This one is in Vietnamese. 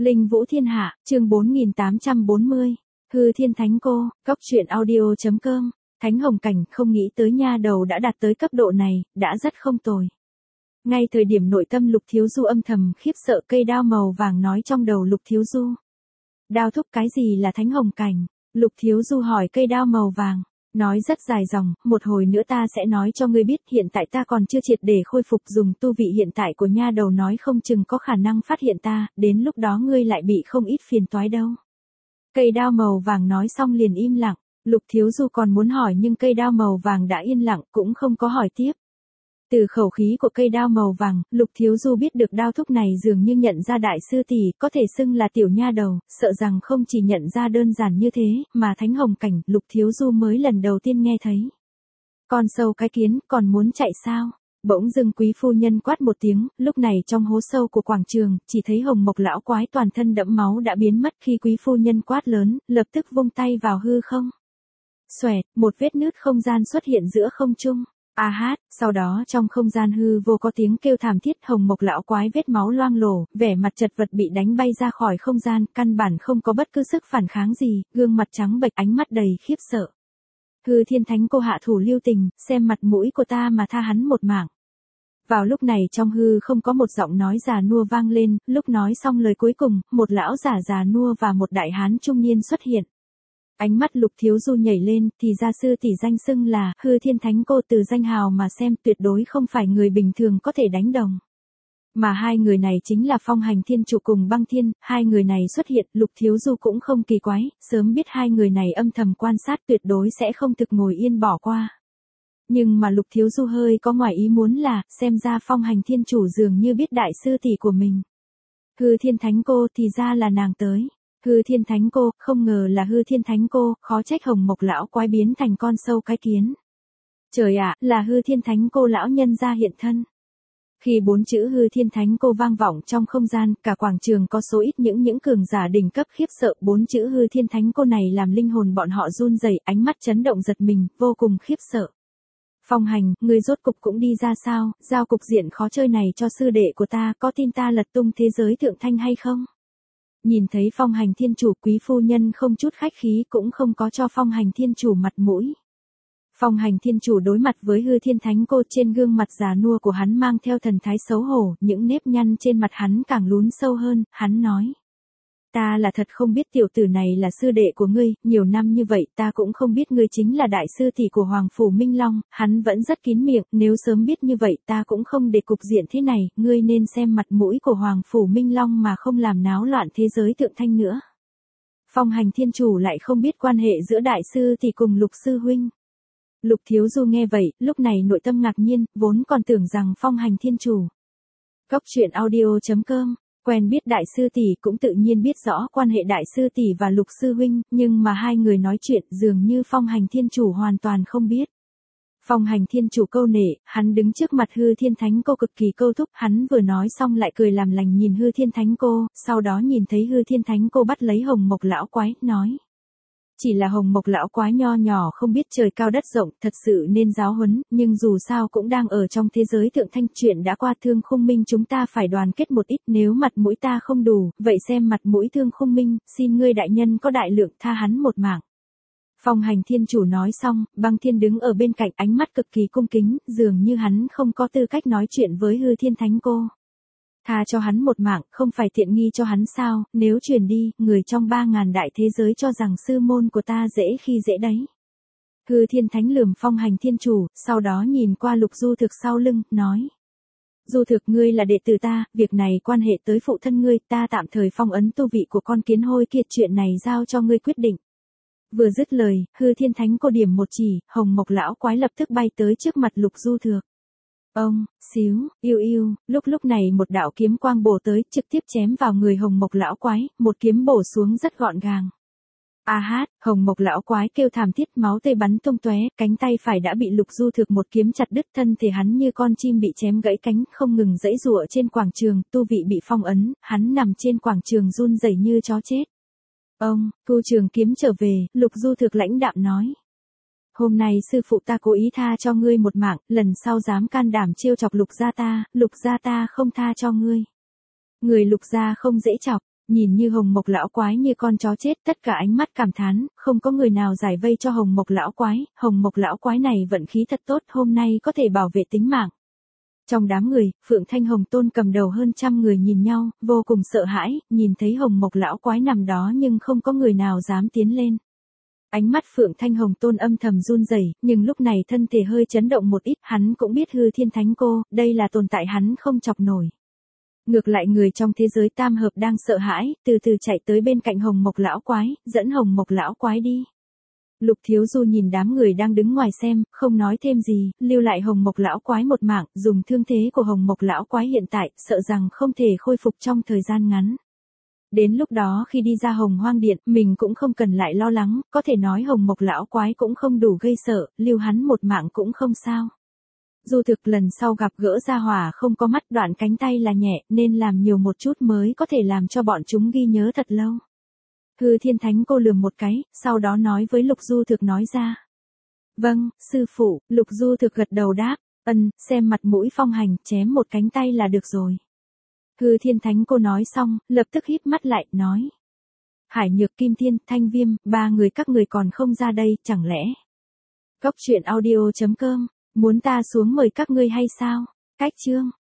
Linh Vũ Thiên Hạ, chương 4840. Hư Thiên Thánh Cô, Cóc truyện audio.com. Thánh Hồng Cảnh không nghĩ tới nha đầu đã đạt tới cấp độ này, đã rất không tồi. Ngay thời điểm nội tâm Lục Thiếu Du âm thầm khiếp sợ, cây đao màu vàng nói trong đầu Lục Thiếu Du. Đao thúc, cái gì là Thánh Hồng Cảnh? Lục Thiếu Du hỏi cây đao màu vàng. Nói rất dài dòng, một hồi nữa ta sẽ nói cho ngươi biết, hiện tại ta còn chưa triệt để khôi phục, dùng tu vị hiện tại của nha đầu nói không chừng có khả năng phát hiện ta, đến lúc đó ngươi lại bị không ít phiền toái đâu. Cây đao màu vàng nói xong liền im lặng, Lục Thiếu Du còn muốn hỏi nhưng cây đao màu vàng đã yên lặng, cũng không có hỏi tiếp. Từ khẩu khí của cây đao màu vàng, Lục Thiếu Du biết được đao thúc này dường như nhận ra đại sư tỷ, có thể xưng là tiểu nha đầu, sợ rằng không chỉ nhận ra đơn giản như thế, mà Thánh Hồng Cảnh, Lục Thiếu Du mới lần đầu tiên nghe thấy. Con sâu cái kiến, còn muốn chạy sao? Bỗng dưng quý phu nhân quát một tiếng, lúc này trong hố sâu của quảng trường, chỉ thấy Hồng Mộc lão quái toàn thân đẫm máu đã biến mất khi quý phu nhân quát lớn, lập tức vung tay vào hư không. Xoẹt, một vết nứt không gian xuất hiện giữa không trung. A hát, sau đó trong không gian hư vô có tiếng kêu thảm thiết, Hồng Mộc lão quái vết máu loang lổ, vẻ mặt chật vật bị đánh bay ra khỏi không gian, căn bản không có bất cứ sức phản kháng gì, gương mặt trắng bệch, ánh mắt đầy khiếp sợ. Hư Thiên Thánh Cô hạ thủ lưu tình, xem mặt mũi của ta mà tha hắn một mạng. Vào lúc này trong hư không có một giọng nói già nua vang lên, lúc nói xong lời cuối cùng, một lão giả già nua và một đại hán trung niên xuất hiện. Ánh mắt Lục Thiếu Du nhảy lên, thì ra sư tỷ danh xưng là Hư Thiên Thánh Cô, từ danh hào mà xem tuyệt đối không phải người bình thường có thể đánh đồng. Mà hai người này chính là Phong Hành Thiên Chủ cùng Băng Thiên, hai người này xuất hiện, Lục Thiếu Du cũng không kỳ quái, sớm biết hai người này âm thầm quan sát tuyệt đối sẽ không thực ngồi yên bỏ qua. Nhưng mà Lục Thiếu Du hơi có ngoài ý muốn là, xem ra Phong Hành Thiên Chủ dường như biết đại sư tỷ của mình. Hư Thiên Thánh Cô thì ra là nàng tới. Hư Thiên Thánh Cô, không ngờ là Hư Thiên Thánh Cô, khó trách Hồng Mộc lão quái biến thành con sâu cái kiến. Trời ạ, là Hư Thiên Thánh Cô lão nhân gia hiện thân. Khi bốn chữ Hư Thiên Thánh Cô vang vọng trong không gian, cả quảng trường có số ít những cường giả đỉnh cấp khiếp sợ, bốn chữ Hư Thiên Thánh Cô này làm linh hồn bọn họ run rẩy, ánh mắt chấn động giật mình, vô cùng khiếp sợ. Phong Hành, ngươi rốt cục cũng đi ra sao, giao cục diện khó chơi này cho sư đệ của ta, có tin ta lật tung thế giới thượng thanh hay không? Nhìn thấy Phong Hành Thiên Chủ, quý phu nhân không chút khách khí, cũng không có cho Phong Hành Thiên Chủ mặt mũi. Phong Hành Thiên Chủ đối mặt với Hư Thiên Thánh Cô, trên gương mặt già nua của hắn mang theo thần thái xấu hổ, những nếp nhăn trên mặt hắn càng lún sâu hơn, hắn nói. Ta là thật không biết tiểu tử này là sư đệ của ngươi, nhiều năm như vậy ta cũng không biết ngươi chính là đại sư tỷ của Hoàng Phủ Minh Long, hắn vẫn rất kín miệng, nếu sớm biết như vậy ta cũng không để cục diện thế này, ngươi nên xem mặt mũi của Hoàng Phủ Minh Long mà không làm náo loạn thế giới thượng thanh nữa. Phong Hành Thiên Chủ lại không biết quan hệ giữa đại sư tỷ cùng Lục sư huynh. Lục Thiếu Du nghe vậy, lúc này nội tâm ngạc nhiên, vốn còn tưởng rằng Phong Hành Thiên Chủ. Cóc truyện audio.com. Quen biết đại sư tỷ cũng tự nhiên biết rõ quan hệ đại sư tỷ và Lục sư huynh, nhưng mà hai người nói chuyện dường như Phong Hành Thiên Chủ hoàn toàn không biết. Phong Hành Thiên Chủ câu nệ, hắn đứng trước mặt Hư Thiên Thánh Cô cực kỳ câu thúc, hắn vừa nói xong lại cười làm lành nhìn Hư Thiên Thánh Cô, sau đó nhìn thấy Hư Thiên Thánh Cô bắt lấy Hồng Mộc lão quái, nói. Chỉ là Hồng Mộc lão quái nho nhỏ không biết trời cao đất rộng, thật sự nên giáo huấn, nhưng dù sao cũng đang ở trong thế giới thượng thanh, chuyện đã qua, Thương Khung Minh chúng ta phải đoàn kết một ít, nếu mặt mũi ta không đủ, vậy xem mặt mũi Thương Khung Minh, xin ngươi đại nhân có đại lượng tha hắn một mạng. Phong Hành Thiên Chủ nói xong, Băng Thiên đứng ở bên cạnh, ánh mắt cực kỳ cung kính, dường như hắn không có tư cách nói chuyện với Hư Thiên Thánh Cô. Tha cho hắn một mạng, không phải tiện nghi cho hắn sao, nếu truyền đi, người trong 3.000 đại thế giới cho rằng sư môn của ta dễ khi dễ đấy. Hư Thiên Thánh lườm Phong Hành Thiên Chủ, sau đó nhìn qua Lục Du Thực sau lưng, nói. Du Thực, ngươi là đệ tử ta, việc này quan hệ tới phụ thân ngươi, ta tạm thời phong ấn tu vị của con kiến hôi kia, chuyện này giao cho ngươi quyết định. Vừa dứt lời, Hư Thiên Thánh Cô điểm một chỉ, Hồng Mộc lão quái lập tức bay tới trước mặt Lục Du Thực. Ông, xíu, yêu, lúc này một đạo kiếm quang bổ tới, trực tiếp chém vào người Hồng Mộc lão quái, một kiếm bổ xuống rất gọn gàng. A hát, Hồng Mộc lão quái kêu thảm thiết, máu tươi bắn tung tóe, cánh tay phải đã bị Lục Du Thực một kiếm chặt đứt, thân thể hắn như con chim bị chém gãy cánh, không ngừng giãy giụa trên quảng trường, tu vị bị phong ấn, hắn nằm trên quảng trường run rẩy như chó chết. Ông, thu trường kiếm trở về, Lục Du Thực lãnh đạm nói. Hôm nay sư phụ ta cố ý tha cho ngươi một mạng, lần sau dám can đảm trêu chọc Lục gia ta không tha cho ngươi. Người Lục gia không dễ chọc. Nhìn như Hồng Mộc lão quái như con chó chết, tất cả ánh mắt cảm thán, không có người nào giải vây cho Hồng Mộc lão quái, Hồng Mộc lão quái này vận khí thật tốt, hôm nay có thể bảo vệ tính mạng. Trong đám người, Phượng Thanh Hồng Tôn cầm đầu hơn trăm người nhìn nhau, vô cùng sợ hãi, nhìn thấy Hồng Mộc lão quái nằm đó nhưng không có người nào dám tiến lên. Ánh mắt Phượng Thanh Hồng Tôn âm thầm run rẩy, nhưng lúc này thân thể hơi chấn động một ít, hắn cũng biết Hư Thiên Thánh Cô, đây là tồn tại hắn không chọc nổi. Ngược lại người trong thế giới tam hợp đang sợ hãi, từ từ chạy tới bên cạnh Hồng Mộc lão quái, dẫn Hồng Mộc lão quái đi. Lục Thiếu Du nhìn đám người đang đứng ngoài xem, không nói thêm gì, lưu lại Hồng Mộc lão quái một mạng, dùng thương thế của Hồng Mộc lão quái hiện tại, sợ rằng không thể khôi phục trong thời gian ngắn. Đến lúc đó khi đi ra Hồng Hoang Điện, mình cũng không cần lại lo lắng, có thể nói Hồng Mộc lão quái cũng không đủ gây sợ, lưu hắn một mạng cũng không sao. Dù thực lần sau gặp gỡ gia hỏa không có mắt, đoạn cánh tay là nhẹ, nên làm nhiều một chút mới có thể làm cho bọn chúng ghi nhớ thật lâu. Hư Thiên Thánh Cô lườm một cái, sau đó nói với Lục Du Thực nói ra. Vâng, sư phụ. Lục Du Thực gật đầu đáp, xem mặt mũi phong hành, chém một cánh tay là được rồi. Hư Thiên Thánh Cô nói xong, lập tức híp mắt lại, nói. Hải Nhược, Kim Thiên, Thanh Viêm, ba người các người còn không ra đây, chẳng lẽ? Cốc truyện audio.com, muốn ta xuống mời các ngươi hay sao? Cách chương.